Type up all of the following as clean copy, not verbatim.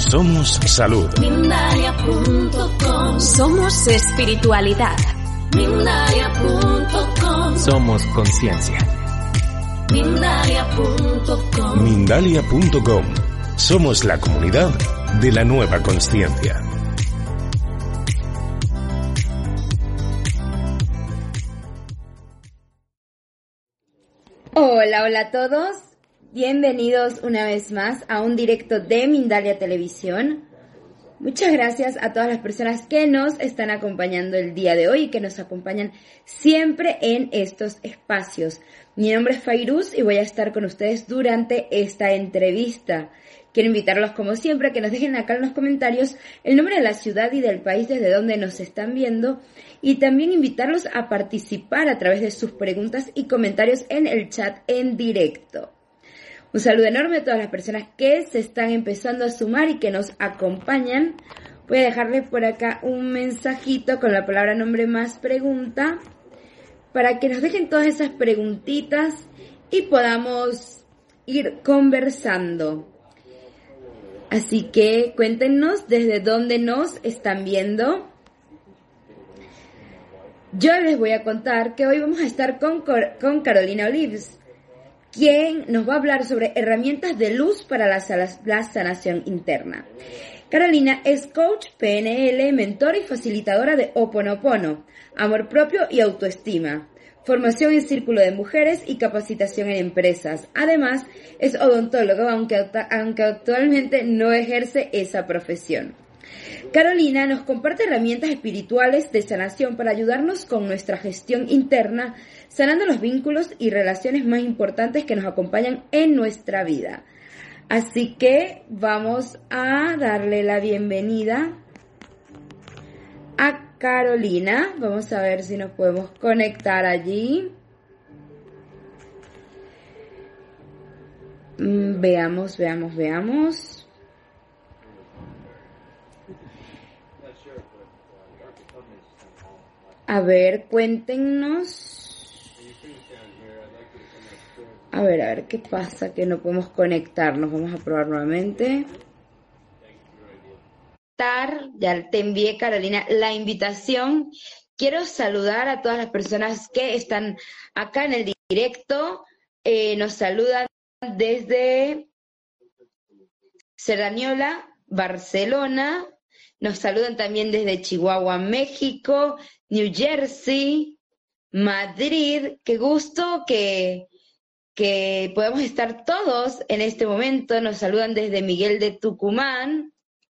Somos salud. Mindalia.com. Somos espiritualidad. Mindalia.com. Somos conciencia. Mindalia.com. Mindalia.com. Somos la comunidad de la nueva consciencia. Hola, hola a todos. Bienvenidos una vez más a un directo de Mindalia Televisión. Muchas gracias a todas las personas que nos están acompañando el día de hoy y que nos acompañan siempre en estos espacios. Mi nombre es Fairuz y voy a estar con ustedes durante esta entrevista. Quiero invitarlos como siempre a que nos dejen acá en los comentarios el nombre de la ciudad y del país desde donde nos están viendo y también invitarlos a participar a través de sus preguntas y comentarios en el chat en directo. Un saludo enorme a todas las personas que se están empezando a sumar y que nos acompañan. Voy a dejarles por acá un mensajito con la palabra nombre más pregunta para que nos dejen todas esas preguntitas y podamos ir conversando. Así que cuéntenos desde dónde nos están viendo. Yo les voy a contar que hoy vamos a estar con Carolina Olives, quien nos va a hablar sobre herramientas de luz para la sanación interna. Carolina es coach, PNL, mentora y facilitadora de Ho'oponopono, amor propio y autoestima, formación en círculo de mujeres y capacitación en empresas. Además, es odontóloga, aunque actualmente no ejerce esa profesión. Carolina nos comparte herramientas espirituales de sanación para ayudarnos con nuestra gestión interna, sanando los vínculos y relaciones más importantes que nos acompañan en nuestra vida. Así que vamos a darle la bienvenida a Carolina. Vamos a ver si nos podemos conectar allí. Veamos. A ver, cuéntenos. A ver, ¿qué pasa? Que no podemos conectarnos. Vamos a probar nuevamente. Ya te envié, Carolina, la invitación. Quiero saludar a todas las personas que están acá en el directo. Nos saludan desde Cerdañola, Barcelona. Nos saludan también desde Chihuahua, México, New Jersey, Madrid. Qué gusto que podamos estar todos en este momento. Nos saludan desde Miguel de Tucumán.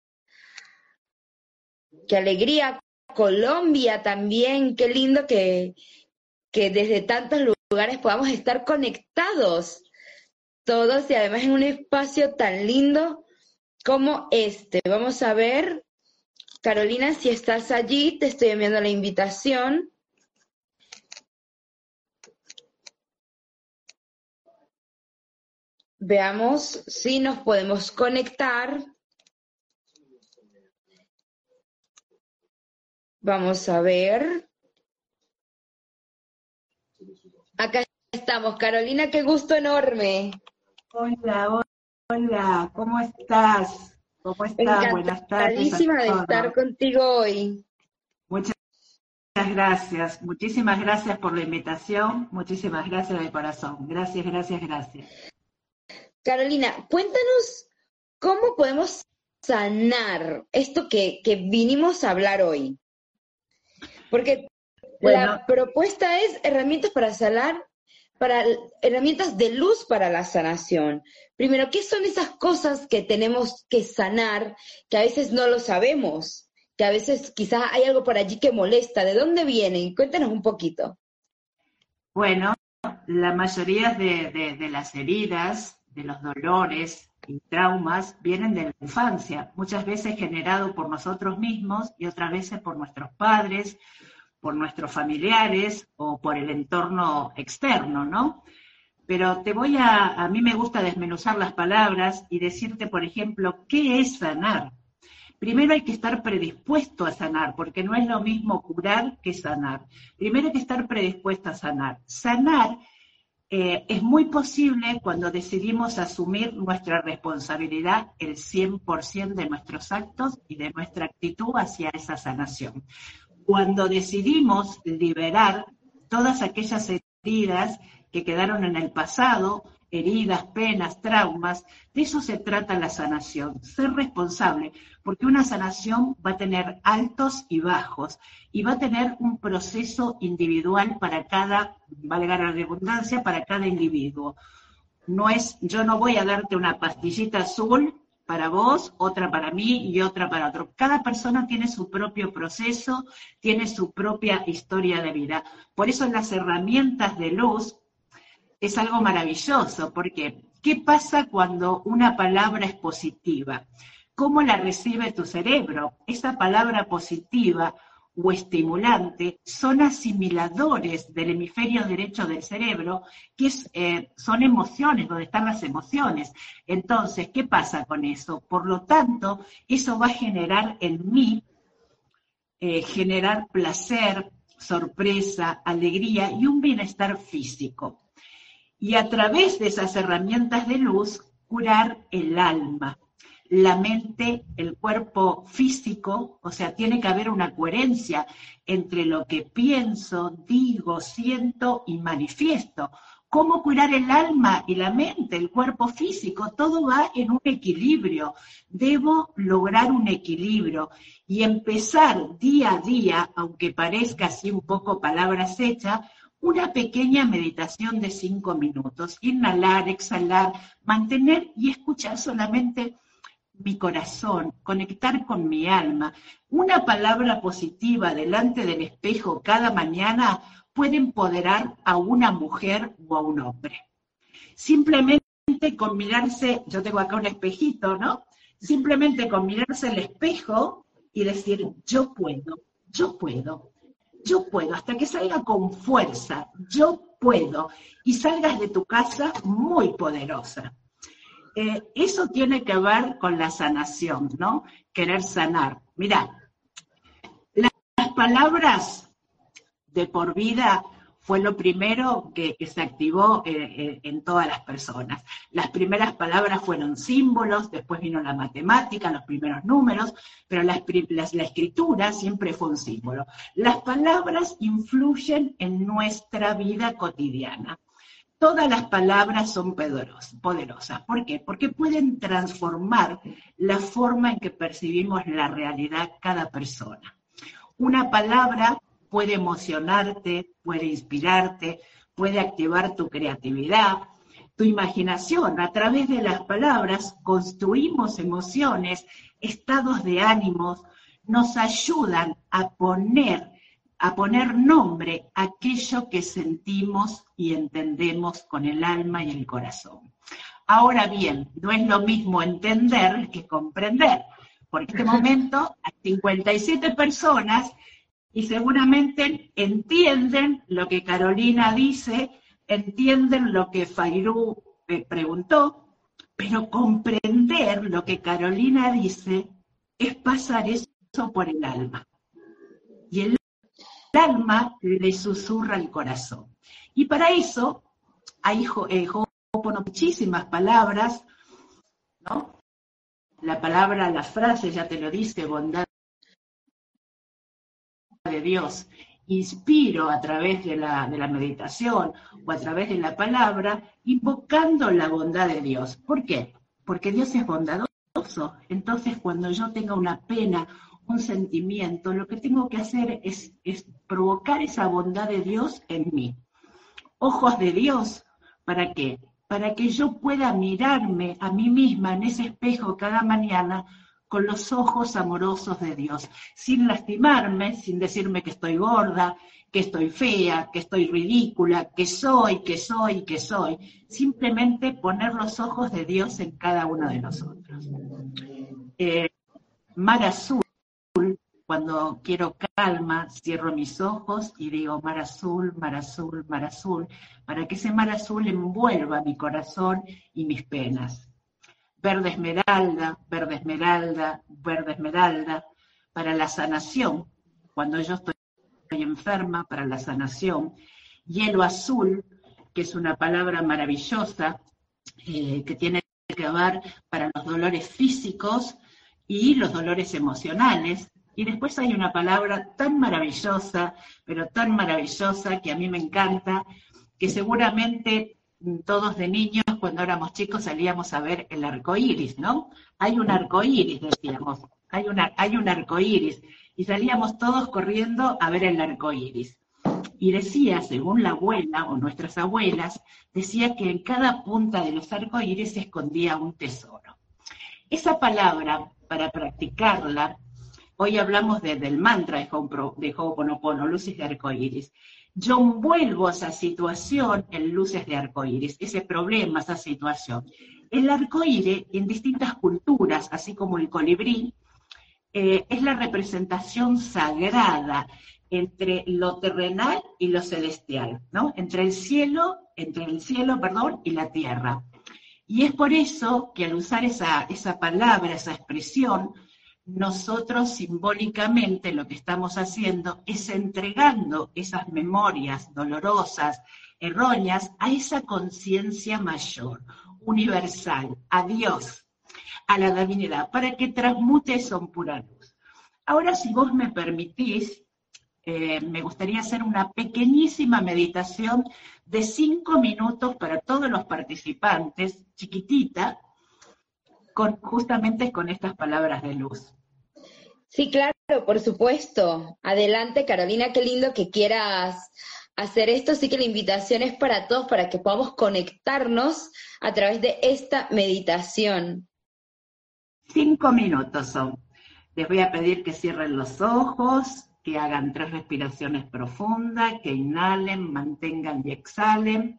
Qué alegría. Colombia también. Qué lindo que desde tantos lugares podamos estar conectados todos y además en un espacio tan lindo como este. Vamos a ver. Carolina, si estás allí, te estoy enviando la invitación. Veamos si nos podemos conectar. Vamos a ver. Acá estamos, Carolina, qué gusto enorme. Hola, ¿cómo estás? ¿Cómo estás? Buenas tardes. Encantadísima de estar contigo hoy. Muchas gracias, muchísimas gracias por la invitación, muchísimas gracias de corazón. Gracias. Carolina, cuéntanos cómo podemos sanar esto que vinimos a hablar hoy. Porque la propuesta es herramientas para sanar, herramientas de luz para la sanación. Primero, ¿qué son esas cosas que tenemos que sanar, que a veces no lo sabemos? Que a veces quizás hay algo por allí que molesta. ¿De dónde vienen? Cuéntanos un poquito. Bueno, la mayoría de las heridas, de los dolores y traumas vienen de la infancia, muchas veces generado por nosotros mismos y otras veces por nuestros padres, por nuestros familiares o por el entorno externo, ¿no? Pero a mí me gusta desmenuzar las palabras y decirte, por ejemplo, ¿qué es sanar? Primero hay que estar predispuesto a sanar, porque no es lo mismo curar que sanar. Primero hay que estar predispuesto a sanar. Sanar es muy posible cuando decidimos asumir nuestra responsabilidad, el 100% de nuestros actos y de nuestra actitud hacia esa sanación. Cuando decidimos liberar todas aquellas heridas que quedaron en el pasado, heridas, penas, traumas, de eso se trata la sanación, ser responsable, porque una sanación va a tener altos y bajos, y va a tener un proceso individual para cada, valga la redundancia, para cada individuo. No es, yo no voy a darte una pastillita azul para vos, otra para mí y otra para otro. Cada persona tiene su propio proceso, tiene su propia historia de vida. Por eso las herramientas de luz es algo maravilloso, porque ¿qué pasa cuando una palabra es positiva? ¿Cómo la recibe tu cerebro? Esa palabra positiva o estimulante son asimiladores del hemisferio derecho del cerebro, que son emociones, donde están las emociones. Entonces, ¿qué pasa con eso? Por lo tanto, eso va a generar en mí, generar placer, sorpresa, alegría y un bienestar físico. Y a través de esas herramientas de luz, curar el alma, la mente, el cuerpo físico, o sea, tiene que haber una coherencia entre lo que pienso, digo, siento y manifiesto. ¿Cómo curar el alma y la mente, el cuerpo físico? Todo va en un equilibrio. Debo lograr un equilibrio y empezar día a día, aunque parezca así un poco palabras hechas, una pequeña meditación de 5 minutos. Inhalar, exhalar, mantener y escuchar solamente mi corazón, conectar con mi alma. Una palabra positiva delante del espejo cada mañana puede empoderar a una mujer o a un hombre. Simplemente con mirarse, yo tengo acá un espejito, ¿no? Simplemente con mirarse al espejo y decir, yo puedo, yo puedo. Yo puedo, hasta que salga con fuerza, yo puedo, y salgas de tu casa muy poderosa. Eso tiene que ver con la sanación, ¿no? Querer sanar. Mirá, las palabras de por vida fue lo primero que se activó en todas las personas. Las primeras palabras fueron símbolos, después vino la matemática, los primeros números, pero la escritura siempre fue un símbolo. Las palabras influyen en nuestra vida cotidiana. Todas las palabras son poderosas. ¿Por qué? Porque pueden transformar la forma en que percibimos la realidad cada persona. Una palabra puede emocionarte, puede inspirarte, puede activar tu creatividad, tu imaginación. A través de las palabras construimos emociones, estados de ánimos, nos ayudan a poner nombre a aquello que sentimos y entendemos con el alma y el corazón. Ahora bien, no es lo mismo entender que comprender. Por este momento hay 57 personas y seguramente entienden lo que Carolina dice, entienden lo que Fairú preguntó, pero comprender lo que Carolina dice es pasar eso por el alma. Y el alma le susurra al corazón. Y para eso hay muchísimas palabras, ¿no? La palabra, la frase ya te lo dice, bondad de Dios. Inspiro a través de la meditación o a través de la palabra, invocando la bondad de Dios. ¿Por qué? Porque Dios es bondadoso. Entonces, cuando yo tenga una pena, un sentimiento, lo que tengo que hacer es provocar esa bondad de Dios en mí. Ojos de Dios, ¿para qué? Para que yo pueda mirarme a mí misma en ese espejo cada mañana con los ojos amorosos de Dios, sin lastimarme, sin decirme que estoy gorda, que estoy fea, que estoy ridícula, que soy, simplemente poner los ojos de Dios en cada uno de nosotros. Mar azul, cuando quiero calma, cierro mis ojos y digo mar azul, mar azul, mar azul, para que ese mar azul envuelva mi corazón y mis penas. Verde esmeralda, verde esmeralda, verde esmeralda, para la sanación, cuando yo estoy enferma, para la sanación. Hielo azul, que es una palabra maravillosa, que tiene que ver para los dolores físicos y los dolores emocionales. Y después hay una palabra tan maravillosa, pero tan maravillosa, que a mí me encanta, que seguramente todos de niños, cuando éramos chicos, salíamos a ver el arco iris, ¿no? Hay un arco iris, decíamos, hay un arco iris, y salíamos todos corriendo a ver el arco iris. Y decía, según la abuela o nuestras abuelas, decía que en cada punta de los arcoíris se escondía un tesoro. Esa palabra, para practicarla, hoy hablamos del mantra de Ho'oponopono, luces de arcoíris. Yo envuelvo esa situación en luces de arcoíris, ese problema, esa situación. El arcoíris, en distintas culturas, así como el colibrí, es la representación sagrada entre lo terrenal y lo celestial, ¿no? Entre el cielo, y la tierra. Y es por eso que al usar esa palabra, esa expresión, nosotros simbólicamente lo que estamos haciendo es entregando esas memorias dolorosas, erróneas, a esa conciencia mayor, universal, a Dios, a la divinidad, para que transmute eso en pura luz. Ahora, si vos me permitís, me gustaría hacer una pequeñísima meditación de 5 minutos para todos los participantes, chiquitita, justamente con estas palabras de luz. Sí, claro, por supuesto. Adelante, Carolina, qué lindo que quieras hacer esto. Sí que la invitación es para todos, para que podamos conectarnos a través de esta meditación. 5 minutos son. Les voy a pedir que cierren los ojos, que hagan 3 respiraciones profundas, que inhalen, mantengan y exhalen.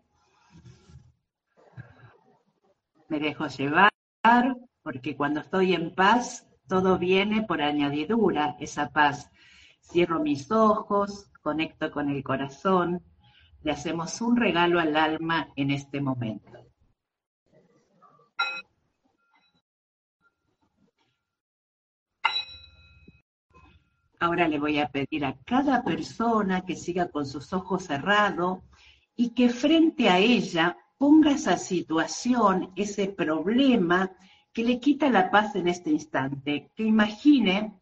Me dejo llevar, porque cuando estoy en paz, todo viene por añadidura, esa paz. Cierro mis ojos, conecto con el corazón, le hacemos un regalo al alma en este momento. Ahora le voy a pedir a cada persona que siga con sus ojos cerrados y que frente a ella ponga esa situación, ese problema que le quita la paz en este instante. Que imagine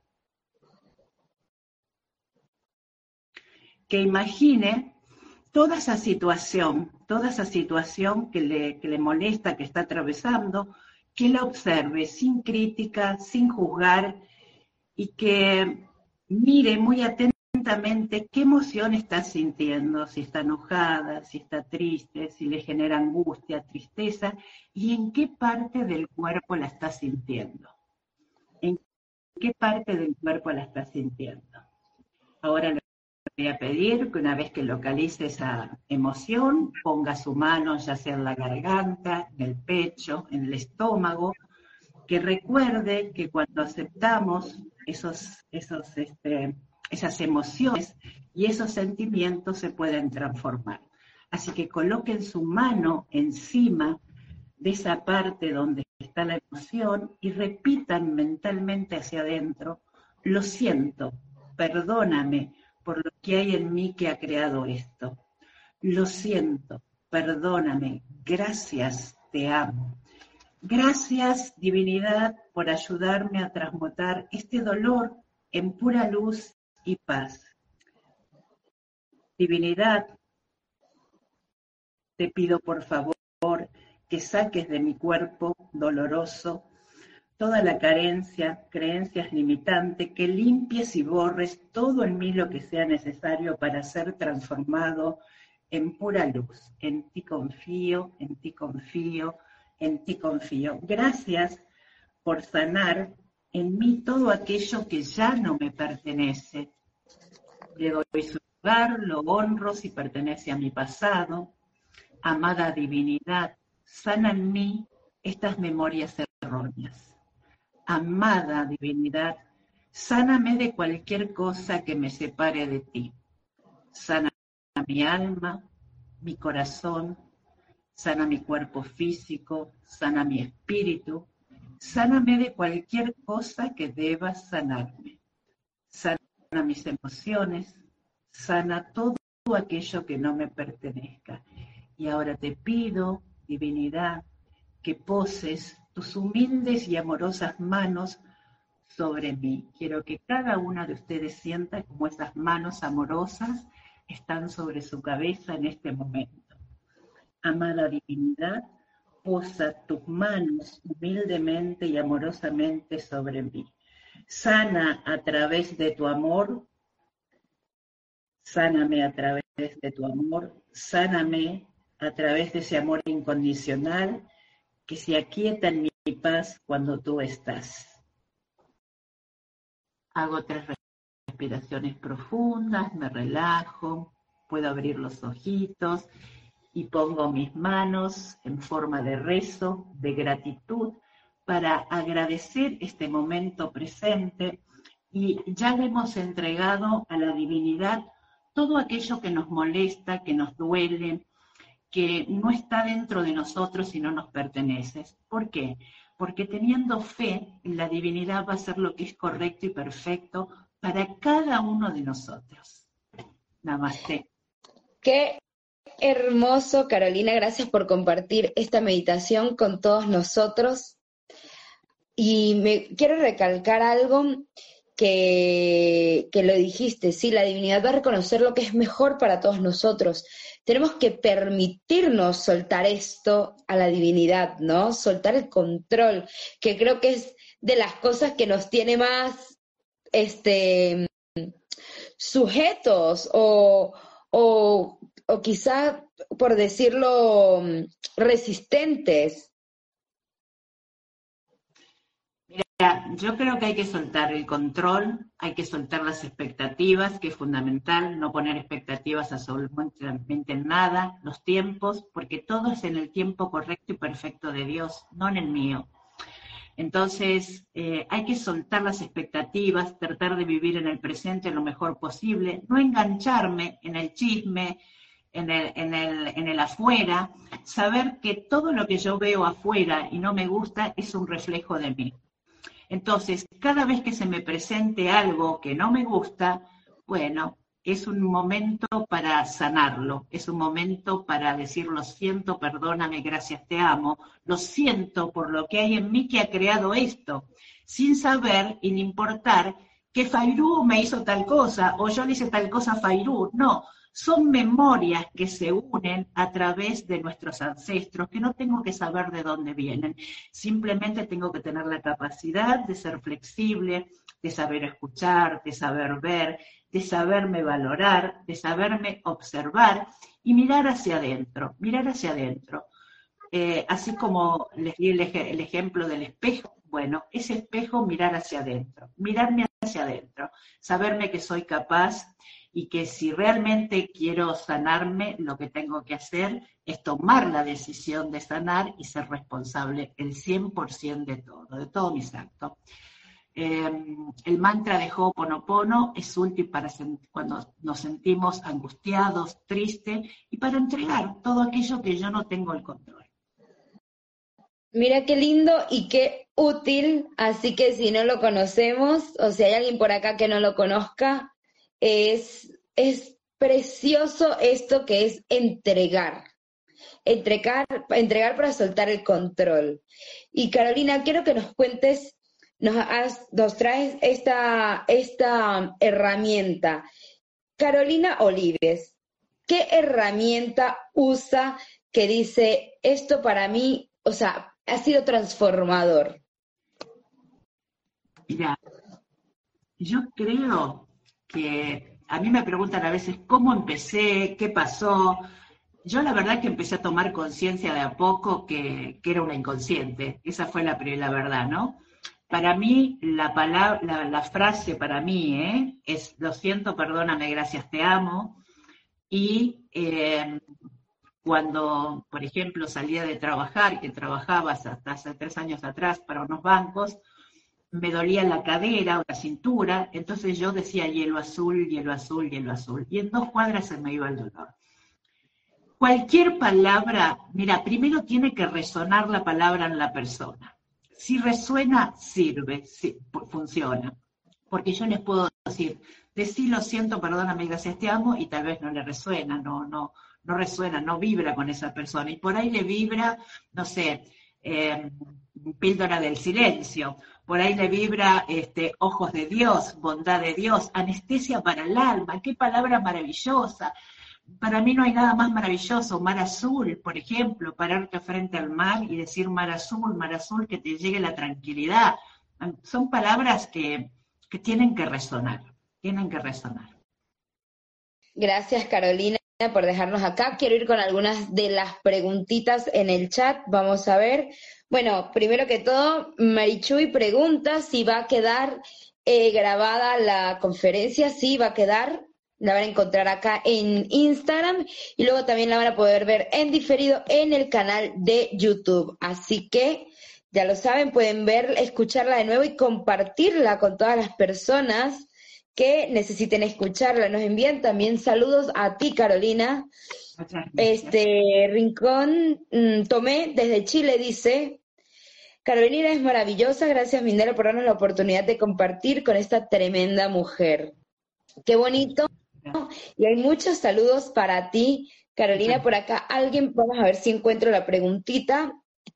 toda esa situación que le molesta, que está atravesando, que la observe sin crítica, sin juzgar, y que mire muy atentamente qué emoción está sintiendo, si está enojada, si está triste, si le genera angustia, tristeza, y en qué parte del cuerpo la está sintiendo. ¿En qué parte del cuerpo la está sintiendo? Ahora le voy a pedir que una vez que localice esa emoción, ponga su mano ya sea en la garganta, en el pecho, en el estómago, que recuerde que cuando aceptamos esas emociones y esos sentimientos se pueden transformar. Así que coloquen su mano encima de esa parte donde está la emoción y repitan mentalmente hacia adentro: lo siento, perdóname por lo que hay en mí que ha creado esto. Lo siento, perdóname, gracias, te amo. Gracias, divinidad, por ayudarme a transmutar este dolor en pura luz y paz. Divinidad, te pido por favor que saques de mi cuerpo doloroso toda la carencia, creencias limitantes, que limpies y borres todo en mí lo que sea necesario para ser transformado en pura luz. En ti confío, en ti confío, en ti confío. Gracias por sanar en mí todo aquello que ya no me pertenece. Le doy su lugar, lo honro si pertenece a mi pasado. Amada divinidad, sana en mí estas memorias erróneas. Amada divinidad, sáname de cualquier cosa que me separe de ti. Sana mi alma, mi corazón, sana mi cuerpo físico, sana mi espíritu, sáname de cualquier cosa que deba sanarme. Sana mis emociones, sana todo aquello que no me pertenezca. Y ahora te pido, divinidad, que poses tus humildes y amorosas manos sobre mí. Quiero que cada una de ustedes sienta como esas manos amorosas están sobre su cabeza en este momento. Amada divinidad, posa tus manos humildemente y amorosamente sobre mí. Sana a través de tu amor, sáname a través de tu amor, sáname a través de ese amor incondicional que se aquieta en mi paz cuando tú estás. Hago 3 respiraciones profundas, me relajo, puedo abrir los ojitos y pongo mis manos en forma de rezo, de gratitud, para agradecer este momento presente, y ya le hemos entregado a la divinidad todo aquello que nos molesta, que nos duele, que no está dentro de nosotros y no nos pertenece. ¿Por qué? Porque teniendo fe, la divinidad va a hacer lo que es correcto y perfecto para cada uno de nosotros. Namaste. Qué hermoso, Carolina, gracias por compartir esta meditación con todos nosotros. Y me quiero recalcar algo que lo dijiste, sí, la divinidad va a reconocer lo que es mejor para todos nosotros. Tenemos que permitirnos soltar esto a la divinidad, ¿no? Soltar el control, que creo que es de las cosas que nos tiene más sujetos o quizá, por decirlo, resistentes. Mira, yo creo que hay que soltar el control, hay que soltar las expectativas, que es fundamental, no poner expectativas absolutamente en nada, los tiempos, porque todo es en el tiempo correcto y perfecto de Dios, no en el mío. Entonces, hay que soltar las expectativas, tratar de vivir en el presente lo mejor posible, no engancharme en el chisme, en el afuera, saber que todo lo que yo veo afuera y no me gusta es un reflejo de mí. Entonces, cada vez que se me presente algo que no me gusta, bueno, es un momento para sanarlo, es un momento para decir lo siento, perdóname, gracias, te amo, lo siento por lo que hay en mí que ha creado esto, sin saber y ni importar que Fairú me hizo tal cosa o yo le hice tal cosa a Fairú, no. Son memorias que se unen a través de nuestros ancestros, que no tengo que saber de dónde vienen. Simplemente tengo que tener la capacidad de ser flexible, de saber escuchar, de saber ver, de saberme valorar, de saberme observar y mirar hacia adentro, mirar hacia adentro. Así como les di el ejemplo del espejo, bueno, ese espejo, mirar hacia adentro, mirarme hacia adentro, saberme que soy capaz y que si realmente quiero sanarme, lo que tengo que hacer es tomar la decisión de sanar y ser responsable el 100% de todos mis actos. El mantra de Ho'oponopono es útil para cuando nos sentimos angustiados, tristes, y para entregar todo aquello que yo no tengo el control. Mira qué lindo y qué útil, así que si no lo conocemos, o si hay alguien por acá que no lo conozca, es precioso esto que es entregar para soltar el control. Y Carolina, quiero que nos cuentes, nos traes esta herramienta. Carolina Olives, ¿qué herramienta usa que dice, esto para mí, o sea, ha sido transformador? Mira, yo creo que a mí me preguntan a veces cómo empecé, qué pasó. Yo la verdad que empecé a tomar conciencia de a poco que era una inconsciente. Esa fue la verdad, ¿no? Para mí, la frase para mí es lo siento, perdóname, gracias, te amo. Y cuando, por ejemplo, salía de trabajar, que trabajaba hasta hace 3 años atrás para unos bancos, me dolía la cadera o la cintura, entonces yo decía hielo azul, hielo azul, hielo azul, y en 2 cuadras se me iba el dolor. Cualquier palabra, mira, primero tiene que resonar la palabra en la persona. Si resuena, sirve, sí, funciona. Porque yo les puedo decir lo siento, perdóname, gracias, te amo, y tal vez no le resuena, no no resuena, no vibra con esa persona. Y por ahí le vibra, no sé, píldora del silencio, por ahí le vibra ojos de Dios, bondad de Dios, anestesia para el alma. Qué palabra maravillosa. Para mí no hay nada más maravilloso. Mar azul, por ejemplo, pararte frente al mar y decir mar azul, que te llegue la tranquilidad. Son palabras que tienen que resonar, tienen que resonar. Gracias, Carolina, por dejarnos acá. Quiero ir con algunas de las preguntitas en el chat. Vamos a ver. Bueno, primero que todo, Marichuy pregunta si va a quedar grabada la conferencia. Sí, va a quedar. La van a encontrar acá en Instagram y luego también la van a poder ver en diferido en el canal de YouTube. Así que ya lo saben, pueden verla, escucharla de nuevo y compartirla con todas las personas que necesiten escucharla. Nos envían también saludos a ti, Carolina. Rincón Tomé desde Chile dice: Carolina es maravillosa, gracias Mindelo por darnos la oportunidad de compartir con esta tremenda mujer. Qué bonito. Y hay muchos saludos para ti, Carolina. Por acá alguien, vamos a ver si encuentro la preguntita.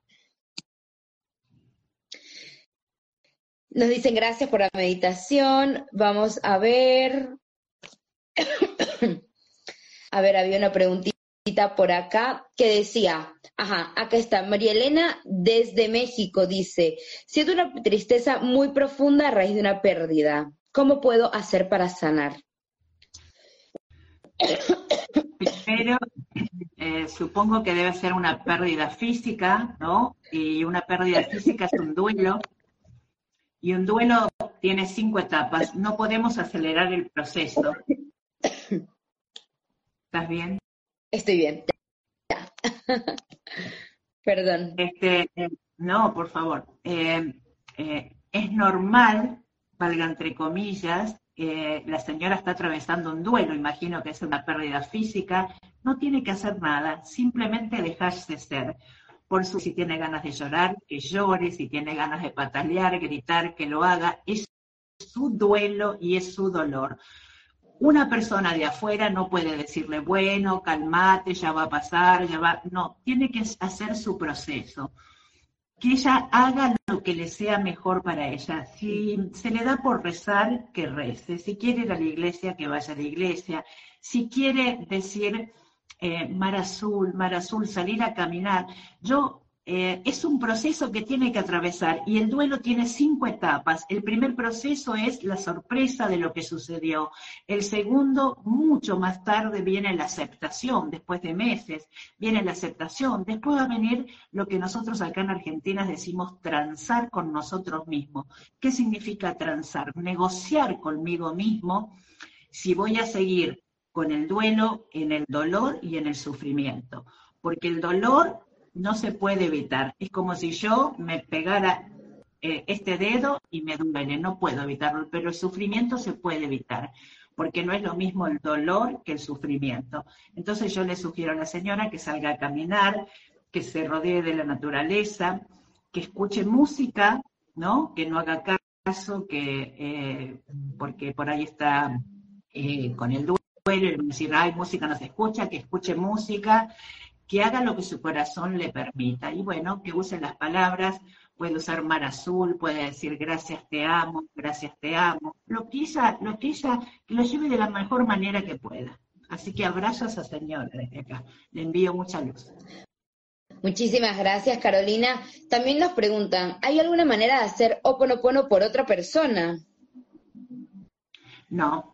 Nos dicen gracias por la meditación. Vamos a ver. A ver, había una preguntita por acá que decía, acá está, María Elena desde México dice: siento una tristeza muy profunda a raíz de una pérdida. ¿Cómo puedo hacer para sanar? Primero, supongo que debe ser una pérdida física, ¿no? Y una pérdida física es un duelo. Y un duelo tiene 5 etapas. No podemos acelerar el proceso. ¿Estás bien? Estoy bien. Ya. Perdón. No, por favor. Es normal, valga entre comillas, la señora está atravesando un duelo, imagino que es una pérdida física, no tiene que hacer nada, simplemente dejarse ser. Si tiene ganas de llorar, que llore, si tiene ganas de patalear, gritar, que lo haga, es su duelo y es su dolor. Una persona de afuera no puede decirle, bueno, calmate, ya va a pasar, no, tiene que hacer su proceso. Que ella haga lo que le sea mejor para ella. Si se le da por rezar, que rece. Si quiere ir a la iglesia, que vaya a la iglesia. Si quiere decir mar azul, salir a caminar. Es un proceso que tiene que atravesar y el duelo tiene 5 etapas. El primer proceso es la sorpresa de lo que sucedió. El segundo, mucho más tarde, viene la aceptación, después de meses, viene la aceptación. Después va a venir lo que nosotros acá en Argentina decimos transar con nosotros mismos. ¿Qué significa transar? Negociar conmigo mismo si voy a seguir con el duelo, en el dolor y en el sufrimiento. Porque el dolor no se puede evitar. Es como si yo me pegara este dedo y me duele. No puedo evitarlo, pero el sufrimiento se puede evitar, porque no es lo mismo el dolor que el sufrimiento. Entonces yo le sugiero a la señora que salga a caminar, que se rodee de la naturaleza, que escuche música, ¿no? Que no haga caso, porque por ahí está con el duelo, y decir, ay, música no se escucha, que escuche música, que haga lo que su corazón le permita. Y bueno, que use las palabras, puede usar mar azul, puede decir gracias te amo, lo que ella, que lo lleve de la mejor manera que pueda. Así que abrazo a esa señora desde acá. Le envío mucha luz. Muchísimas gracias, Carolina. También nos preguntan, ¿hay alguna manera de hacer Ho'oponopono por otra persona? No.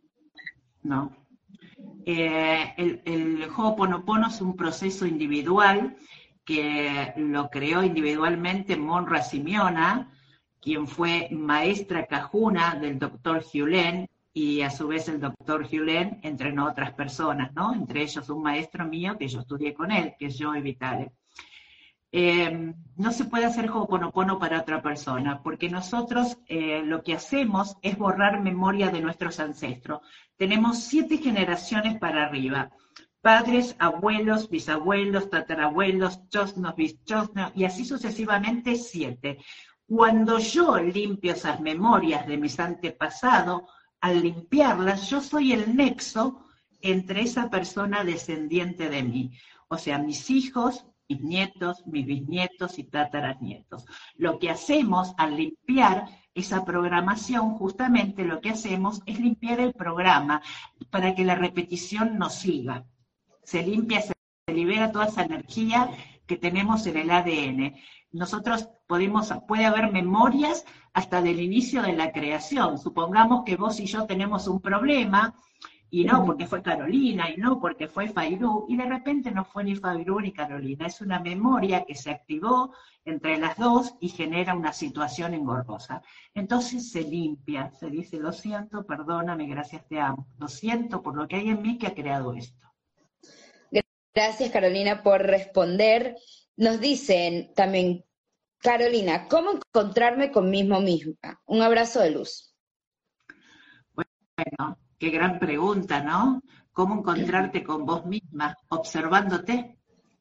El Ho'oponopono es un proceso individual que lo creó individualmente Monra Simeona, quien fue maestra cajuna del doctor Hulen, y a su vez el doctor Hulen entrenó a otras personas, ¿no? Entre ellos un maestro mío que yo estudié con él, que es Joe Vitale. No se puede hacer Ho'oponopono para otra persona, porque nosotros lo que hacemos es borrar memoria de nuestros ancestros. Tenemos 7 generaciones para arriba: padres, abuelos, bisabuelos, tatarabuelos, chosnos, bischosnos, y así sucesivamente 7. Cuando yo limpio esas memorias de mis antepasados, al limpiarlas, yo soy el nexo entre esa persona descendiente de mí. O sea, mis hijos, mis nietos, mis bisnietos y tataranietos. Lo que hacemos al limpiar esa programación, justamente lo que hacemos es limpiar el programa para que la repetición no siga. Se limpia, se libera toda esa energía que tenemos en el ADN. Nosotros puede haber memorias hasta del inicio de la creación. Supongamos que vos y yo tenemos un problema, y no porque fue Carolina, y no porque fue Fairú, y de repente no fue ni Fairú ni Carolina. Es una memoria que se activó entre las dos y genera una situación engorrosa. Entonces se limpia, se dice, lo siento, perdóname, gracias, te amo. Lo siento por lo que hay en mí que ha creado esto. Gracias, Carolina, por responder. Nos dicen también, Carolina, ¿cómo encontrarme conmigo misma? Un abrazo de luz. Bueno, qué gran pregunta, ¿no? ¿Cómo encontrarte con vos misma? Observándote.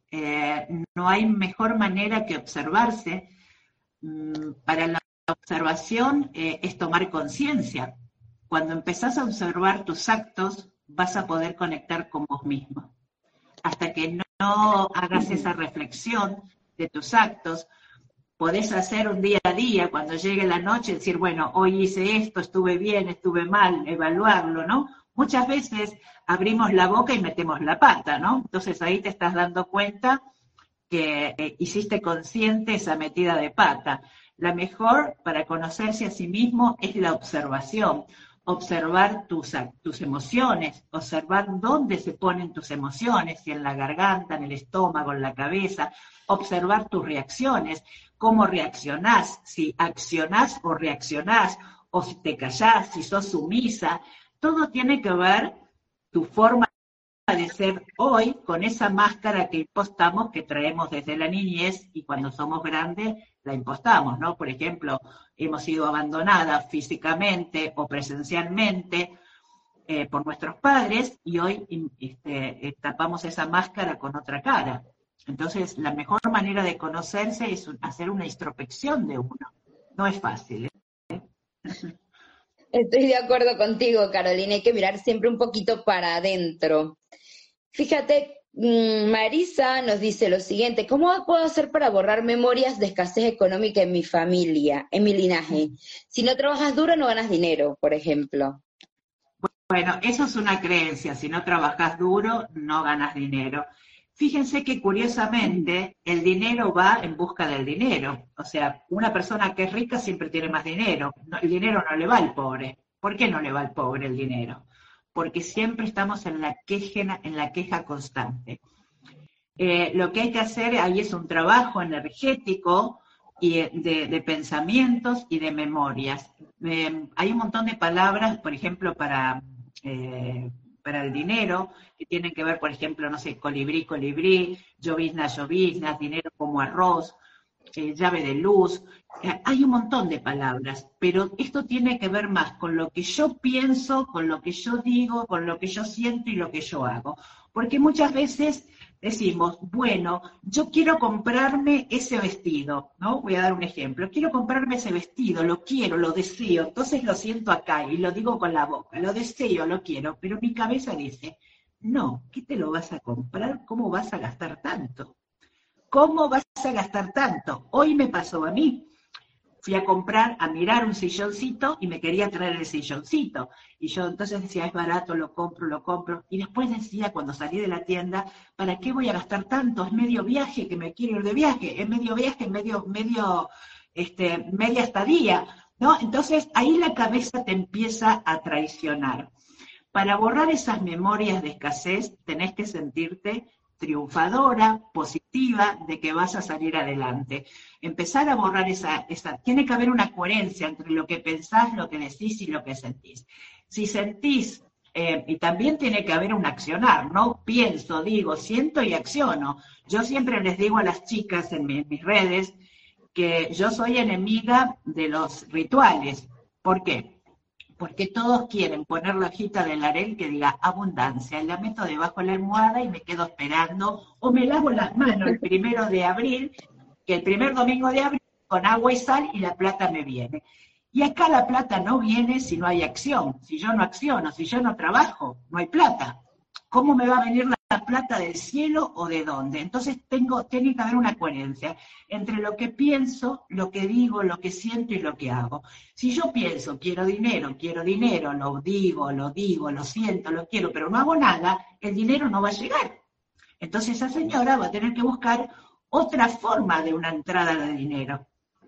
No hay mejor manera que observarse. Para la observación es tomar conciencia. Cuando empezás a observar tus actos, vas a poder conectar con vos mismo. Hasta que no hagas esa reflexión de tus actos, podés hacer un día a día, cuando llegue la noche, decir, bueno, hoy hice esto, estuve bien, estuve mal, evaluarlo, ¿no? Muchas veces abrimos la boca y metemos la pata, ¿no? Entonces ahí te estás dando cuenta que hiciste consciente esa metida de pata. La mejor para conocerse a sí mismo es la observación. Observar tus emociones, observar dónde se ponen tus emociones, si en la garganta, en el estómago, en la cabeza, observar tus reacciones, cómo reaccionás, si accionás o reaccionás, o si te callás, si sos sumisa. Todo tiene que ver tu forma de ser hoy con esa máscara que impostamos, que traemos desde la niñez, y cuando somos grandes la impostamos, ¿no? Por ejemplo, hemos sido abandonadas físicamente o presencialmente por nuestros padres, y hoy tapamos esa máscara con otra cara. Entonces, la mejor manera de conocerse es hacer una introspección de uno. No es fácil, ¿eh? Estoy de acuerdo contigo, Carolina. Hay que mirar siempre un poquito para adentro. Fíjate, Marisa nos dice lo siguiente: ¿cómo puedo hacer para borrar memorias de escasez económica en mi familia, en mi linaje? Si no trabajas duro, no ganas dinero, por ejemplo. Bueno, eso es una creencia. Si no trabajas duro, no ganas dinero. Fíjense que curiosamente el dinero va en busca del dinero. O sea, una persona que es rica siempre tiene más dinero. El dinero no le va al pobre. ¿Por qué no le va al pobre el dinero? Porque siempre estamos en la queja constante. Lo que hay que hacer ahí es un trabajo energético y de pensamientos y de memorias. Hay un montón de palabras, por ejemplo, para el dinero, que tienen que ver, por ejemplo, no sé, colibrí, colibrí, llovizna, llovizna, dinero como arroz, llave de luz. Hay un montón de palabras, pero esto tiene que ver más con lo que yo pienso, con lo que yo digo, con lo que yo siento y lo que yo hago. Porque muchas veces decimos, bueno, yo quiero comprarme ese vestido, ¿no? Voy a dar un ejemplo. Quiero comprarme ese vestido, lo quiero, lo deseo, entonces lo siento acá y lo digo con la boca, lo deseo, lo quiero, pero mi cabeza dice, no, ¿qué te lo vas a comprar? ¿Cómo vas a gastar tanto? ¿Cómo vas a gastar tanto? Hoy me pasó a mí. Fui a mirar un silloncito y me quería traer el silloncito. Y yo entonces decía, es barato, lo compro. Y después decía, cuando salí de la tienda, ¿para qué voy a gastar tanto? Es medio viaje, que me quiero ir de viaje. Es medio viaje, media estadía, ¿no? Entonces ahí la cabeza te empieza a traicionar. Para borrar esas memorias de escasez, tenés que sentirte triunfadora, positiva, de que vas a salir adelante. Empezar a borrar tiene que haber una coherencia entre lo que pensás, lo que decís y lo que sentís. Si sentís, y también tiene que haber un accionar, ¿no? Pienso, digo, siento y acciono. Yo siempre les digo a las chicas en mis redes que yo soy enemiga de los rituales. ¿Por qué? Porque todos quieren poner la hojita del harén que diga abundancia, la meto debajo de la almohada y me quedo esperando, o me lavo las manos el 1 de abril, que el primer domingo de abril, con agua y sal, y la plata me viene. Y acá la plata no viene si no hay acción. Si yo no acciono, si yo no trabajo, no hay plata. ¿cómo me va a venir la plata del cielo o de dónde? Entonces tiene que haber una coherencia entre lo que pienso, lo que digo, lo que siento y lo que hago. Si yo pienso, quiero dinero, lo digo, lo siento, lo quiero, pero no hago nada, el dinero no va a llegar. Entonces esa señora va a tener que buscar otra forma de una entrada de dinero.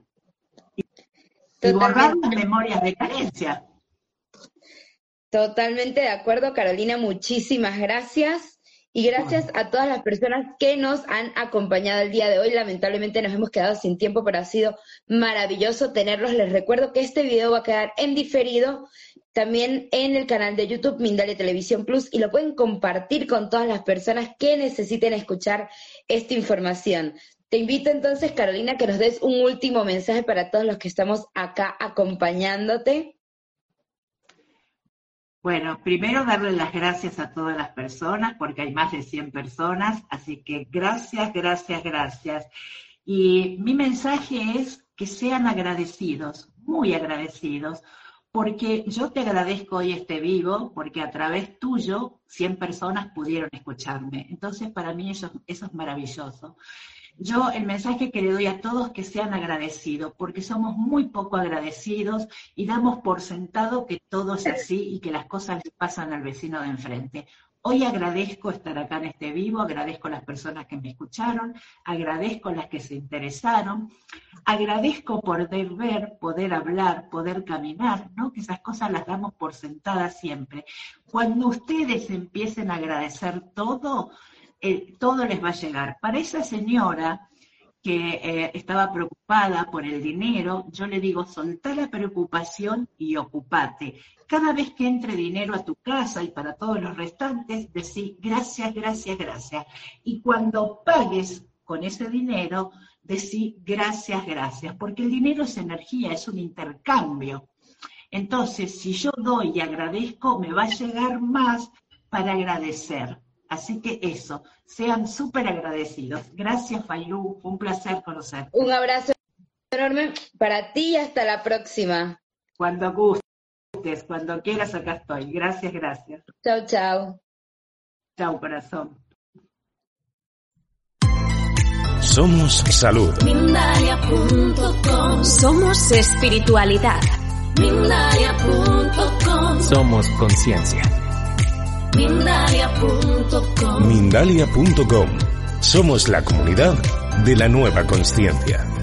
Y borrar las memorias de carencia. Totalmente de acuerdo, Carolina, muchísimas gracias. Y gracias a todas las personas que nos han acompañado el día de hoy. Lamentablemente nos hemos quedado sin tiempo, pero ha sido maravilloso tenerlos. Les recuerdo que este video va a quedar en diferido también en el canal de YouTube Mindalia Televisión Plus y lo pueden compartir con todas las personas que necesiten escuchar esta información. Te invito entonces, Carolina, que nos des un último mensaje para todos los que estamos acá acompañándote. Bueno, primero darle las gracias a todas las personas, porque hay más de 100 personas, así que gracias. Y mi mensaje es que sean agradecidos, muy agradecidos, porque yo te agradezco hoy este vivo, porque a través tuyo 100 personas pudieron escucharme. Entonces, para mí eso es maravilloso. Yo el mensaje que le doy a todos que sean agradecidos, porque somos muy poco agradecidos y damos por sentado que todo es así y que las cosas le pasan al vecino de enfrente. Hoy agradezco estar acá en este vivo, agradezco a las personas que me escucharon, agradezco a las que se interesaron, agradezco poder ver, poder hablar, poder caminar, ¿no? Que esas cosas las damos por sentadas siempre. Cuando ustedes empiecen a agradecer todo les va a llegar. Para esa señora que estaba preocupada por el dinero, yo le digo, soltá la preocupación y ocupate. Cada vez que entre dinero a tu casa y para todos los restantes, decí gracias. Y cuando pagues con ese dinero, decí gracias, porque el dinero es energía, es un intercambio. Entonces, si yo doy y agradezco, me va a llegar más para agradecer. Así que eso, sean súper agradecidos. Gracias, Fayú, fue un placer conocerte. Un abrazo enorme para ti y hasta la próxima. Cuando gustes, cuando quieras, acá estoy. Gracias. Chau. Chau, corazón. Somos salud. Mindalia.com. Somos espiritualidad. Mindalia.com. Somos conciencia. Mindalia.com. Mindalia.com. Somos la comunidad de la nueva consciencia.